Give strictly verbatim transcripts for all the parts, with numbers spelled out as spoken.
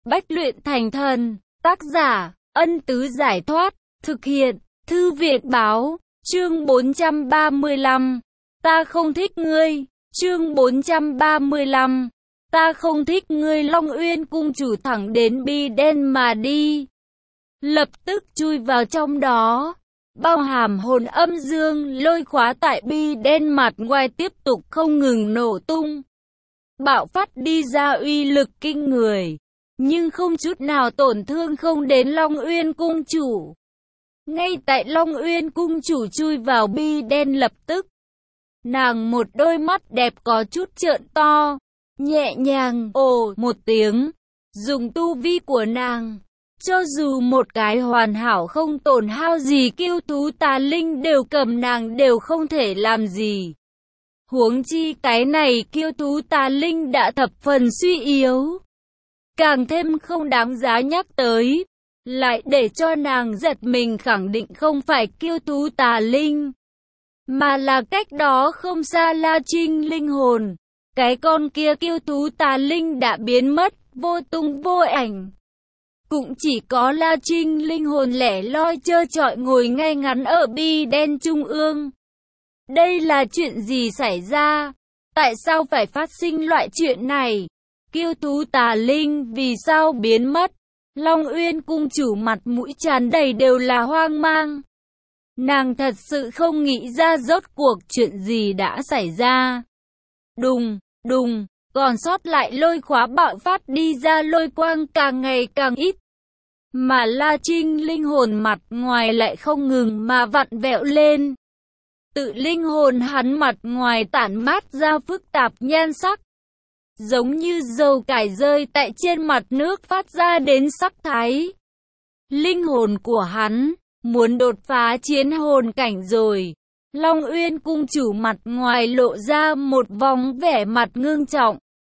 Bách luyện thành thần. Tác giả, Ân Tứ Giải Thoát. Thực hiện, Thư Viện Báo. Chương bốn trăm ba mươi lăm. Ta không thích ngươi. Chương bốn trăm ba mươi lăm. Ta không thích ngươi. Long Uyên cung chủ thẳng đến bi đen mà đi. Lập tức chui vào trong đó. Bao hàm hồn âm dương lôi khóa tại bi đen mặt ngoài tiếp tục không ngừng nổ tung. Bạo phát đi ra uy lực kinh người. Nhưng không chút nào tổn thương không đến Long Uyên cung chủ. Ngay tại Long Uyên cung chủ chui vào bi đen lập tức. Nàng một đôi mắt đẹp có chút trợn to. Nhẹ nhàng ồ một tiếng. Dùng tu vi của nàng. Cho dù một cái hoàn hảo không tổn hao gì kiêu thú tà linh đều cầm nàng đều không thể làm gì. Huống chi cái này kiêu thú tà linh đã thập phần suy yếu. Càng thêm không đáng giá nhắc tới. Lại để cho nàng giật mình khẳng định không phải kiêu thú tà linh. Mà là cách đó không xa La Trinh linh hồn. Cái con kia kiêu thú tà linh đã biến mất, vô tung vô ảnh. Cũng chỉ có La Trinh linh hồn lẻ loi trơ trọi ngồi ngay ngắn ở bi đen trung ương. Đây là chuyện gì xảy ra? Tại sao phải phát sinh loại chuyện này? Kiêu thú tà linh vì sao biến mất? Long Uyên cung chủ mặt mũi tràn đầy đều là hoang mang. Nàng thật sự không nghĩ ra rốt cuộc chuyện gì đã xảy ra. Đùng, đùng, còn sót lại lôi khóa bạo phát đi ra lôi quang càng ngày càng ít. Mà La Trinh linh hồn mặt ngoài lại không ngừng mà vặn vẹo lên. Tự linh hồn hắn mặt ngoài tản mát ra phức tạp nhan sắc. Giống như dầu cải rơi tại trên mặt nước phát ra đến sắc thái. Linh hồn của hắn muốn đột phá chiến hồn cảnh rồi. Long Uyên cung chủ mặt ngoài lộ ra một vòng vẻ mặt ngưng trọng.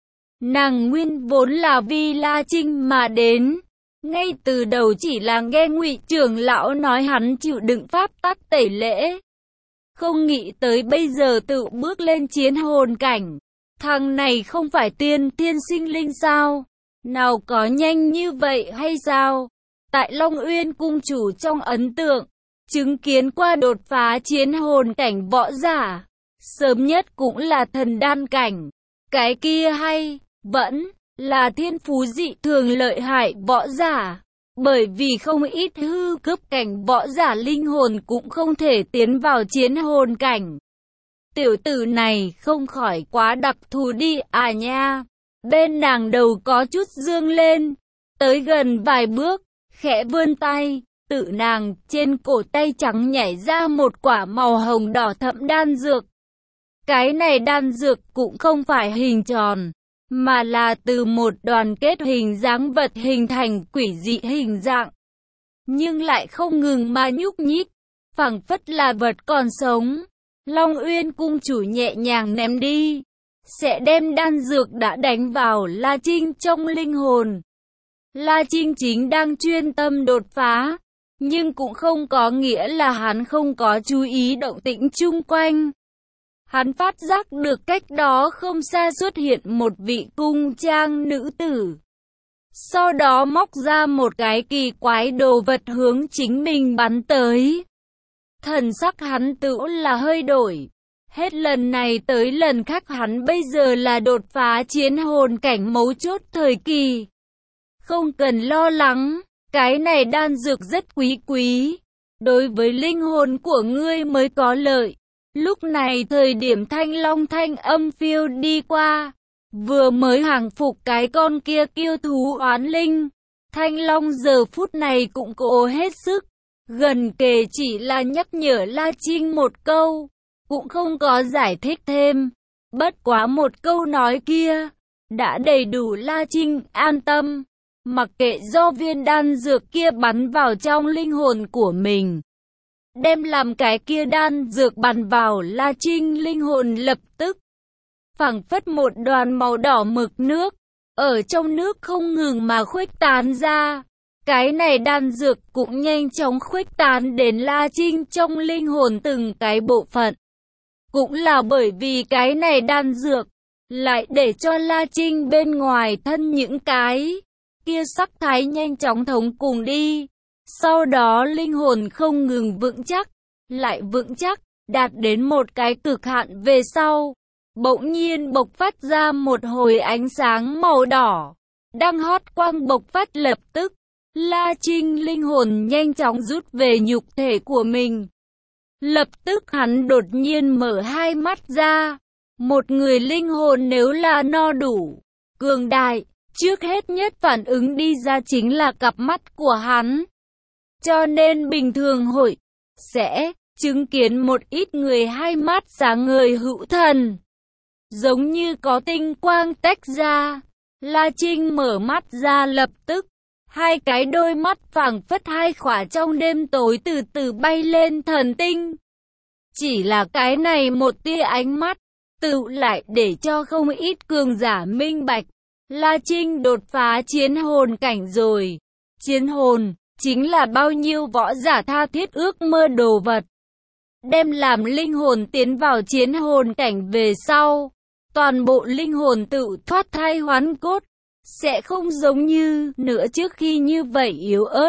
Nàng nguyên vốn là vì La Trinh mà đến. Ngay từ đầu chỉ là nghe Ngụy trưởng lão nói hắn chịu đựng pháp tắc tẩy lễ. Không nghĩ tới bây giờ tự bước lên chiến hồn cảnh. Thằng này không phải tiên tiên sinh linh sao? Nào có nhanh như vậy hay sao? Tại Long Uyên cung chủ trong ấn tượng, chứng kiến qua đột phá chiến hồn cảnh võ giả. Sớm nhất cũng là thần đan cảnh. Cái kia hay, vẫn là thiên phú dị thường lợi hại võ giả. Bởi vì không ít hư cấp cảnh võ giả linh hồn cũng không thể tiến vào chiến hồn cảnh. Tiểu tử này không khỏi quá đặc thù đi à nha. Bên nàng đầu có chút dương lên. Tới gần vài bước, khẽ vươn tay. Tự nàng trên cổ tay trắng nhảy ra một quả màu hồng đỏ thẫm đan dược. Cái này đan dược cũng không phải hình tròn. Mà là từ một đoàn kết hình dáng vật hình thành quỷ dị hình dạng. Nhưng lại không ngừng mà nhúc nhích. Phảng phất là vật còn sống. Long Uyên cung chủ nhẹ nhàng ném đi. Sẽ đem đan dược đã đánh vào La Trinh trong linh hồn. La Trinh chính đang chuyên tâm đột phá. Nhưng cũng không có nghĩa là hắn không có chú ý động tĩnh chung quanh. Hắn phát giác được cách đó không xa xuất hiện một vị cung trang nữ tử. Sau đó móc ra một cái kỳ quái đồ vật hướng chính mình bắn tới. Thần sắc hắn tự là hơi đổi. Hết lần này tới lần khác hắn bây giờ là đột phá chiến hồn cảnh mấu chốt thời kỳ. Không cần lo lắng, cái này đan dược rất quý quý. Đối với linh hồn của ngươi mới có lợi. Lúc này thời điểm Thanh Long thanh âm phiêu đi qua. Vừa mới hàng phục cái con kia kiêu thú oán linh. Thanh Long giờ phút này cũng cố hết sức. Gần kề chỉ là nhắc nhở La Trinh một câu. Cũng không có giải thích thêm. Bất quá một câu nói kia. Đã đầy đủ La Trinh an tâm. Mặc kệ do viên đan dược kia bắn vào trong linh hồn của mình. Đem làm cái kia đan dược bắn vào La Trinh linh hồn lập tức. Phảng phất một đoàn màu đỏ mực nước. Ở trong nước không ngừng mà khuếch tán ra. Cái này đan dược cũng nhanh chóng khuếch tán đến La Trinh trong linh hồn từng cái bộ phận. Cũng là bởi vì cái này đan dược. Lại để cho La Trinh bên ngoài thân những cái kia sắc thái nhanh chóng thống cùng đi. Sau đó linh hồn không ngừng vững chắc, lại vững chắc, đạt đến một cái cực hạn về sau. Bỗng nhiên bộc phát ra một hồi ánh sáng màu đỏ. Đang hót quang bộc phát lập tức. La Trinh linh hồn nhanh chóng rút về nhục thể của mình. Lập tức hắn đột nhiên mở hai mắt ra. Một người linh hồn nếu là no đủ, cường đại, trước hết nhất phản ứng đi ra chính là cặp mắt của hắn. Cho nên bình thường hội sẽ chứng kiến một ít người hai mắt sáng ngời hữu thần, giống như có tinh quang tách ra. La Trinh mở mắt ra lập tức, hai cái đôi mắt phảng phất hai khỏa trong đêm tối từ từ bay lên thần tinh. Chỉ là cái này một tia ánh mắt, tự lại để cho không ít cường giả minh bạch. La Trinh đột phá chiến hồn cảnh rồi. Chiến hồn chính là bao nhiêu võ giả tha thiết ước mơ đồ vật. Đem làm linh hồn tiến vào chiến hồn cảnh về sau, toàn bộ linh hồn tự thoát thai hoán cốt, sẽ không giống như nữa trước khi như vậy yếu ớt.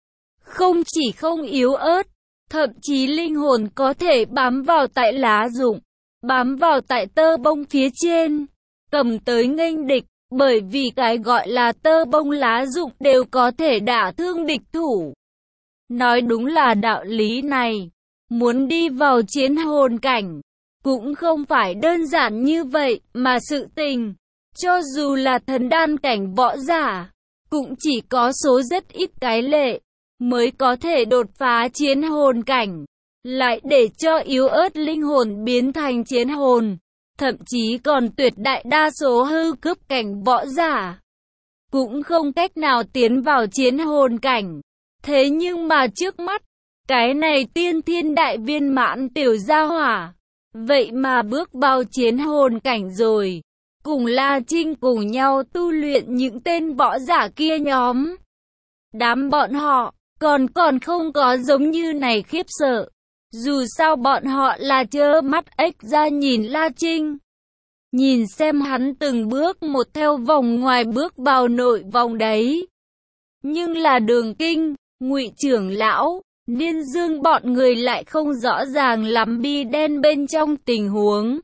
Không chỉ không yếu ớt, thậm chí linh hồn có thể bám vào tại lá rụng, bám vào tại tơ bông phía trên, cầm tới nghênh địch, bởi vì cái gọi là tơ bông lá rụng đều có thể đả thương địch thủ. Nói đúng là đạo lý này, muốn đi vào chiến hồn cảnh, cũng không phải đơn giản như vậy, mà sự tình, cho dù là thần đan cảnh võ giả, cũng chỉ có số rất ít cái lệ, mới có thể đột phá chiến hồn cảnh, lại để cho yếu ớt linh hồn biến thành chiến hồn, thậm chí còn tuyệt đại đa số hư cấp cảnh võ giả, cũng không cách nào tiến vào chiến hồn cảnh. Thế nhưng mà trước mắt, cái này tiên thiên đại viên mãn tiểu gia hỏa, vậy mà bước vào chiến hồn cảnh rồi, cùng La Trinh cùng nhau tu luyện những tên võ giả kia nhóm. Đám bọn họ, còn còn không có giống như này khiếp sợ. Dù sao bọn họ là trơ mắt ếch ra nhìn La Trinh. Nhìn xem hắn từng bước một theo vòng ngoài bước vào nội vòng đấy. Nhưng là Đường Kinh, Ngụy trưởng lão, Niên Dương bọn người lại không rõ ràng lắm bi đen bên trong tình huống.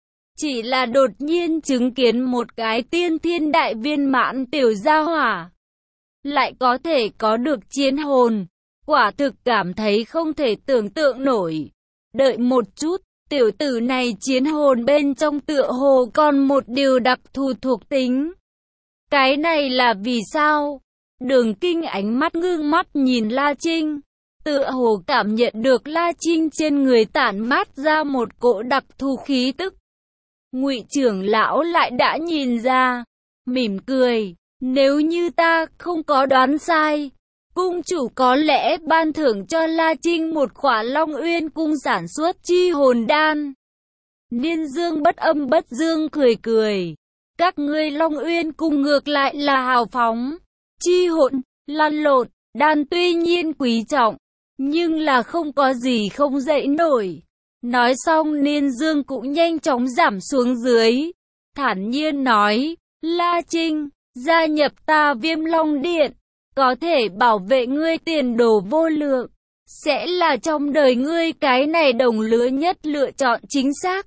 Chỉ là đột nhiên chứng kiến một cái tiên thiên đại viên mãn tiểu gia hỏa, lại có thể có được chiến hồn, quả thực cảm thấy không thể tưởng tượng nổi. Đợi một chút, tiểu tử này chiến hồn bên trong tựa hồ còn một điều đặc thù thuộc tính. Cái này là vì sao? Đường Kinh ánh mắt ngưng mắt nhìn La Trinh, tựa hồ cảm nhận được La Trinh trên người tản mát ra một cỗ đặc thù khí tức. Ngụy trưởng lão lại đã nhìn ra, mỉm cười, nếu như ta không có đoán sai, cung chủ có lẽ ban thưởng cho La Trinh một khỏa Long Uyên cung sản xuất chi hồn đan. Niên Dương bất âm bất dương cười cười, các ngươi Long Uyên cung ngược lại là hào phóng, chi hồn, lăn lộn, đan tuy nhiên quý trọng, nhưng là không có gì không dậy nổi. Nói xong Niên Dương cũng nhanh chóng giảm xuống dưới, thản nhiên nói, La Trinh, gia nhập ta Viêm Long Điện, có thể bảo vệ ngươi tiền đồ vô lượng, sẽ là trong đời ngươi cái này đồng lứa nhất lựa chọn chính xác.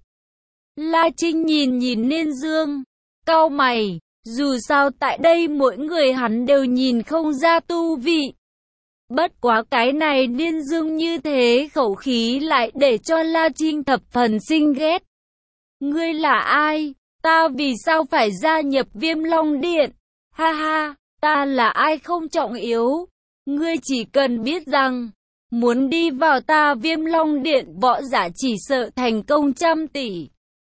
La Trinh nhìn nhìn Niên Dương, cau mày, dù sao tại đây mỗi người hắn đều nhìn không ra tu vị. Bất quá cái này Niên Dương như thế khẩu khí lại để cho La Trinh thập phần sinh ghét. Ngươi là ai? Ta vì sao phải gia nhập Viêm Long Điện? Ha ha, ta là ai không trọng yếu. Ngươi chỉ cần biết rằng, muốn đi vào ta Viêm Long Điện võ giả chỉ sợ thành công trăm tỷ,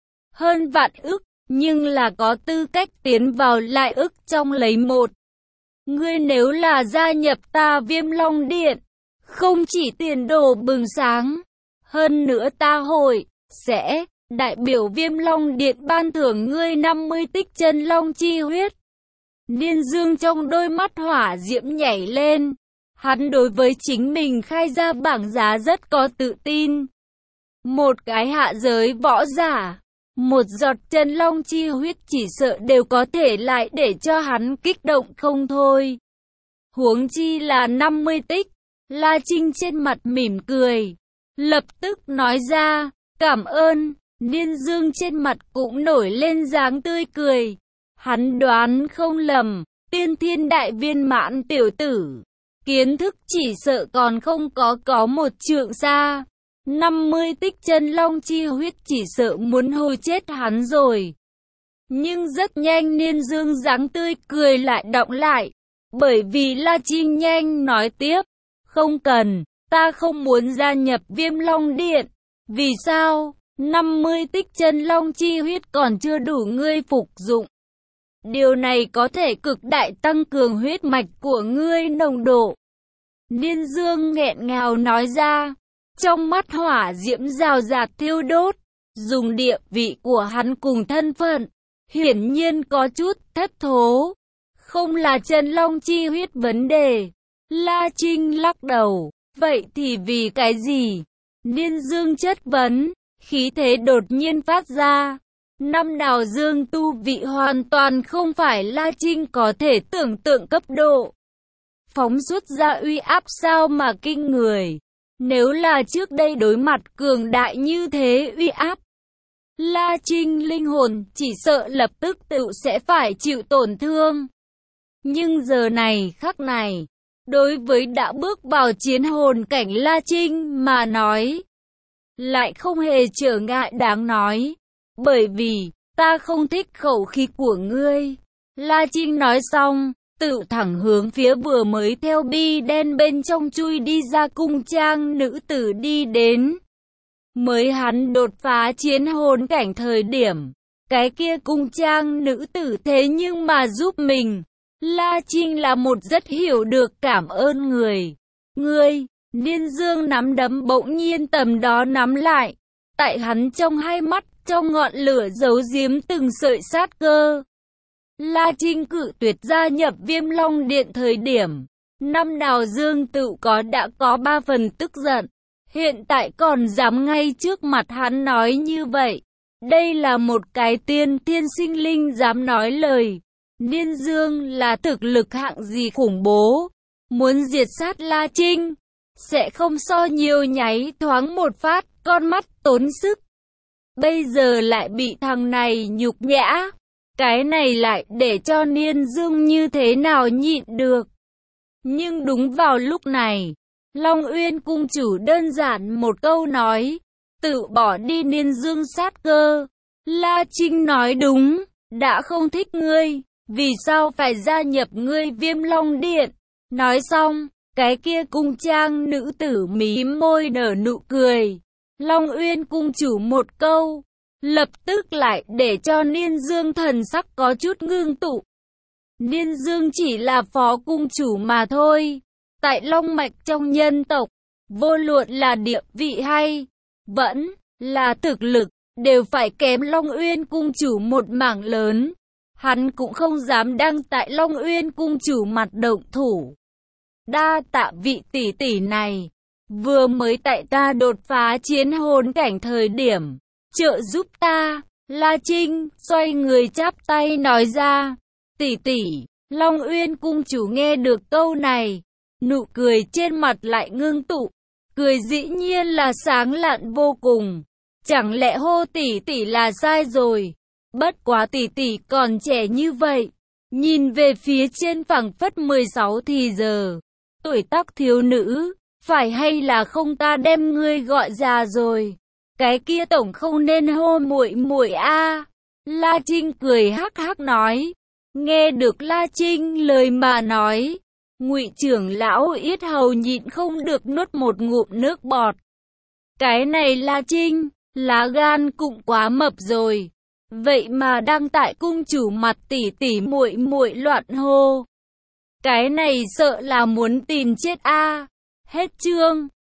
hơn vạn ức, nhưng là có tư cách tiến vào lại ức trong lấy một. Ngươi nếu là gia nhập ta Viêm Long Điện, không chỉ tiền đồ bừng sáng, hơn nữa ta hội, sẽ, đại biểu Viêm Long Điện ban thưởng ngươi năm mươi tích chân long chi huyết. Niên Dương trong đôi mắt hỏa diễm nhảy lên, hắn đối với chính mình khai ra bảng giá rất có tự tin. Một cái hạ giới võ giả, Một giọt chân long chi huyết chỉ sợ đều có thể lại để cho hắn kích động không thôi. Huống chi là năm mươi tích. La Trinh trên mặt mỉm cười, lập tức nói ra, cảm ơn. Niên Dương trên mặt cũng nổi lên dáng tươi cười. Hắn đoán không lầm, tiên thiên đại viên mãn tiểu tử, kiến thức chỉ sợ còn không có có một trượng xa. năm mươi tích chân long chi huyết chỉ sợ muốn hôi chết hắn rồi. Nhưng rất nhanh Niên Dương dáng tươi cười lại đọng lại, bởi vì La Trinh nhanh nói tiếp, không cần, ta không muốn gia nhập Viêm Long Điện. Vì sao? năm mươi tích chân long chi huyết còn chưa đủ ngươi phục dụng. Điều này có thể cực đại tăng cường huyết mạch của ngươi nồng độ. Niên Dương nghẹn ngào nói ra, trong mắt hỏa diễm rào rạt thiêu đốt, dùng địa vị của hắn cùng thân phận, hiển nhiên có chút thất thố. Không là chân long chi huyết vấn đề. La Trinh lắc đầu, vậy thì vì cái gì? Niên Dương chất vấn, khí thế đột nhiên phát ra. Năm đào dương tu vị hoàn toàn không phải La Trinh có thể tưởng tượng cấp độ. Phóng xuất ra uy áp sao mà kinh người. Nếu là trước đây đối mặt cường đại như thế uy áp, La Trinh linh hồn chỉ sợ lập tức tự sẽ phải chịu tổn thương. Nhưng giờ này khắc này, đối với đã bước vào chiến hồn cảnh La Trinh mà nói, lại không hề trở ngại đáng nói. Bởi vì, ta không thích khẩu khí của ngươi. La Trinh nói xong, tự thẳng hướng phía vừa mới theo bi đen bên trong chui đi ra cung trang nữ tử đi đến. Mới hắn đột phá chiến hồn cảnh thời điểm, cái kia cung trang nữ tử thế nhưng mà giúp mình. La Trinh là một rất hiểu được cảm ơn người. Ngươi, Niên Dương nắm đấm bỗng nhiên tầm đó nắm lại. Tại hắn trong hai mắt, trong ngọn lửa giấu giếm từng sợi sát cơ. La Trinh cự tuyệt gia nhập Viêm Long Điện thời điểm, năm đào dương tự có đã có ba phần tức giận. Hiện tại còn dám ngay trước mặt hắn nói như vậy. Đây là một cái tiên thiên sinh linh dám nói lời. Niên Dương là thực lực hạng gì khủng bố. Muốn diệt sát La Trinh, sẽ không so nhiều nháy thoáng một phát, con mắt tốn sức. Bây giờ lại bị thằng này nhục nhã. Cái này lại để cho Niên Dương như thế nào nhịn được. Nhưng đúng vào lúc này, Long Uyên cung chủ đơn giản một câu nói, tự bỏ đi Niên Dương sát cơ. La Trinh nói đúng, đã không thích ngươi, vì sao phải gia nhập ngươi Viêm Long Điện? Nói xong, cái kia cung trang nữ tử mím môi nở nụ cười. Long Uyên cung chủ một câu, lập tức lại để cho Niên Dương thần sắc có chút ngưng tụ. Niên Dương chỉ là phó cung chủ mà thôi. Tại Long Mạch trong nhân tộc, vô luận là địa vị hay vẫn là thực lực, đều phải kém Long Uyên cung chủ một mảng lớn. Hắn cũng không dám đăng tại Long Uyên cung chủ mặt động thủ. Đa tạ vị tỷ tỷ này, vừa mới tại ta đột phá chiến hồn cảnh thời điểm, trợ giúp ta. La Trinh xoay người chắp tay nói ra, tỷ tỷ. Long Uyên cung chủ nghe được câu này, nụ cười trên mặt lại ngưng tụ, cười dĩ nhiên là sáng lạn vô cùng. Chẳng lẽ hô tỷ tỷ là sai rồi? Bất quá tỷ tỷ còn trẻ như vậy. Nhìn về phía trên phẳng phất mười sáu thì giờ, tuổi tác thiếu nữ, phải hay là không ta đem ngươi gọi già rồi. Cái kia tổng không nên hô muội muội a. La Trinh cười hắc hắc nói. Nghe được La Trinh lời mà nói, Ngụy trưởng lão yết hầu nhịn không được nuốt một ngụm nước bọt. Cái này La Trinh, lá gan cũng quá mập rồi. Vậy mà đang tại cung chủ mặt tỉ tỉ muội muội loạn hô. Cái này sợ là muốn tìm chết a. Hết chương.